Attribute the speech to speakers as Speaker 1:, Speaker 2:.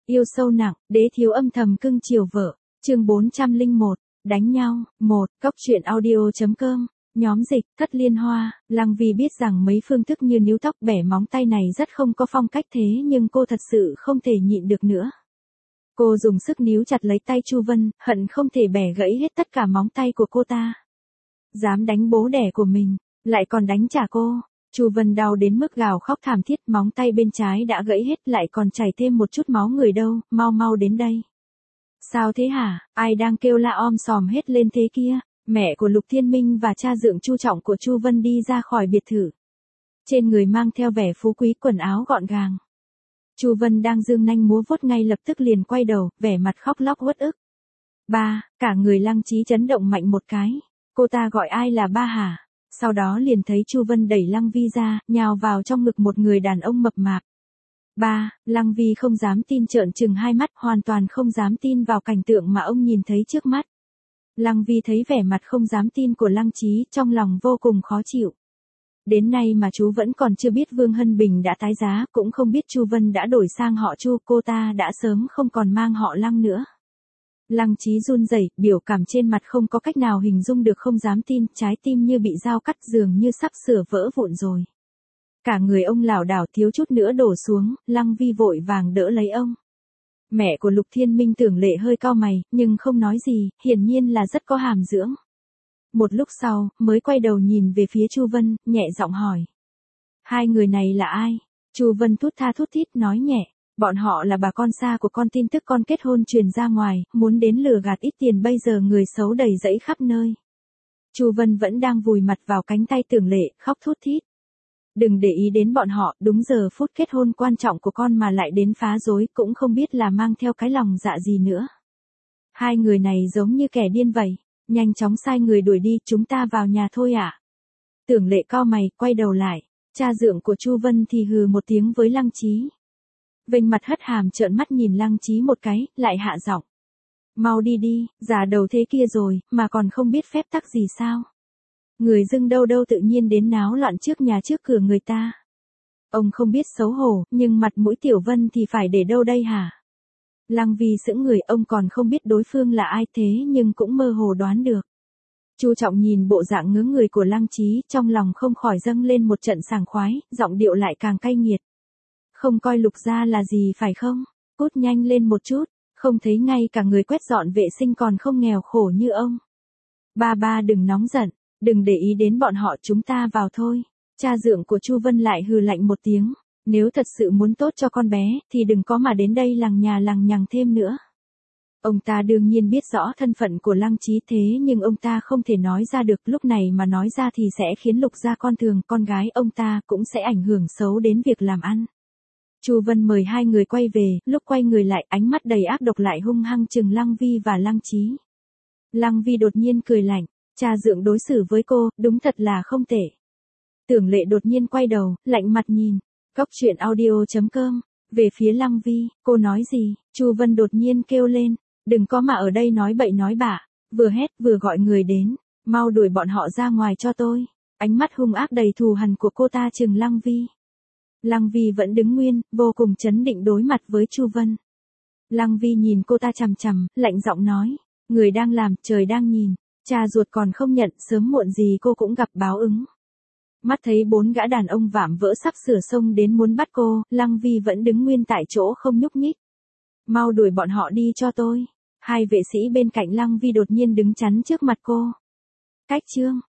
Speaker 1: Yêu sâu nặng, đế thiếu âm thầm cưng chiều vợ. Chương 401, đánh nhau. 1. Cốc truyện audio.com. Nhóm dịch, Thất Liên Hoa. Lăng Vi biết rằng mấy phương thức như níu tóc bẻ móng tay này rất không có phong cách, thế nhưng cô thật sự không thể nhịn được nữa. Cô dùng sức níu chặt lấy tay Chu Vân, hận không thể bẻ gãy hết tất cả móng tay của cô ta. Dám đánh bố đẻ của mình, lại còn đánh trả cô. Chu Vân đau đến mức gào khóc thảm thiết, móng tay bên trái đã gãy hết, lại còn chảy thêm một chút máu người đâu, mau đến đây. Sao thế hả, ai đang kêu la om sòm hết lên thế kia? Mẹ của Lục Thiên Minh và cha dượng Chu Trọng của Chu Vân đi ra khỏi biệt thự. Trên người mang theo vẻ phú quý, quần áo gọn gàng. Chu Vân đang dương nanh múa vuốt, ngay lập tức liền quay đầu, vẻ mặt khóc lóc uất ức. Ba, cả người Lăng Chí chấn động mạnh một cái. Cô ta gọi ai là ba hả? Sau đó liền thấy Chu Vân đẩy Lăng Vi ra, nhào vào trong ngực một người đàn ông mập mạp. Ba, Lăng Vi không dám tin, trợn trừng hai mắt, hoàn toàn không dám tin vào cảnh tượng mà ông nhìn thấy trước mắt. Lăng Vi thấy vẻ mặt không dám tin của Lăng Chí, trong lòng vô cùng khó chịu. Đến nay mà chú vẫn còn chưa biết Vương Hân Bình đã tái giá, cũng không biết Chu Vân đã đổi sang họ Chu, cô ta đã sớm không còn mang họ Lăng nữa. Lăng Chí run rẩy, biểu cảm trên mặt không có cách nào hình dung được, không dám tin, trái tim như bị dao cắt, dường như sắp sửa vỡ vụn rồi. Cả người ông lảo đảo thiếu chút nữa đổ xuống, Lăng Vi vội vàng đỡ lấy ông. Mẹ của Lục Thiên Minh Tưởng Lệ hơi cau mày, nhưng không nói gì, hiển nhiên là rất có hàm dưỡng. Một lúc sau, mới quay đầu nhìn về phía Chu Vân, nhẹ giọng hỏi. Hai người này là ai? Chu Vân thút tha thút thít nói nhẹ. Bọn họ là bà con xa của con, tin tức con kết hôn truyền ra ngoài, muốn đến lừa gạt ít tiền, bây giờ người xấu đầy rẫy khắp nơi. Chu Vân vẫn đang vùi mặt vào cánh tay Tưởng Lệ, khóc thút thít. Đừng để ý đến bọn họ, đúng giờ phút kết hôn quan trọng của con mà lại đến phá rối, cũng không biết là mang theo cái lòng dạ gì nữa. Hai người này giống như kẻ điên vậy, nhanh chóng sai người đuổi đi, chúng ta vào nhà thôi ạ. Tưởng Lệ cau mày, quay đầu lại, cha dượng của Chu Vân thì hừ một tiếng với Lăng Chí. Vênh mặt hất hàm trợn mắt nhìn Lăng Chí một cái, lại hạ giọng. Mau đi đi, già đầu thế kia rồi, mà còn không biết phép tắc gì sao? Người dưng đâu tự nhiên đến náo loạn trước nhà trước cửa người ta. Ông không biết xấu hổ, nhưng mặt mũi Tiểu Vân thì phải để đâu đây hả? Lăng Vi sững người, ông còn không biết đối phương là ai, thế nhưng cũng mơ hồ đoán được. Chu Trọng nhìn bộ dạng ngớ người của Lăng Chí, trong lòng không khỏi dâng lên một trận sảng khoái, giọng điệu lại càng cay nghiệt. Không coi Lục gia là gì phải không? Cút nhanh lên một chút, không thấy ngay cả người quét dọn vệ sinh còn không nghèo khổ như ông. Ba đừng nóng giận, đừng để ý đến bọn họ, chúng ta vào thôi. Cha dượng của Chu Vân lại hừ lạnh một tiếng. Nếu thật sự muốn tốt cho con bé, thì đừng có mà đến đây lằng nhà lằng nhằng thêm nữa. Ông ta đương nhiên biết rõ thân phận của Lăng Chí, thế nhưng ông ta không thể nói ra được, lúc này mà nói ra thì sẽ khiến Lục gia con thường, con gái ông ta cũng sẽ ảnh hưởng xấu đến việc làm ăn. Chu Vân mời hai người quay về, lúc quay người lại, ánh mắt đầy ác độc lại hung hăng trừng Lăng Vi và Lăng Chí. Lăng Vi đột nhiên cười lạnh, cha dượng đối xử với cô, đúng thật là không tệ. Tưởng Lệ đột nhiên quay đầu, lạnh mặt nhìn. Cốc truyện audio.com. Về phía Lăng Vi, cô nói gì? Chu Vân đột nhiên kêu lên, đừng có mà ở đây nói bậy nói bạ, vừa hét vừa gọi người đến, mau đuổi bọn họ ra ngoài cho tôi. Ánh mắt hung ác đầy thù hằn của cô ta trừng Lăng Vi. Lăng Vi vẫn đứng nguyên, vô cùng trấn định đối mặt với Chu Vân. Lăng Vi nhìn cô ta chằm chằm, lạnh giọng nói, người đang làm, trời đang nhìn, cha ruột còn không nhận, sớm muộn gì cô cũng gặp báo ứng. Mắt thấy bốn gã đàn ông vạm vỡ sắp sửa xông đến muốn bắt cô, Lăng Vi vẫn đứng nguyên tại chỗ không nhúc nhích. Mau đuổi bọn họ đi cho tôi. Hai vệ sĩ bên cạnh Lăng Vi đột nhiên đứng chắn trước mặt cô. Cách chương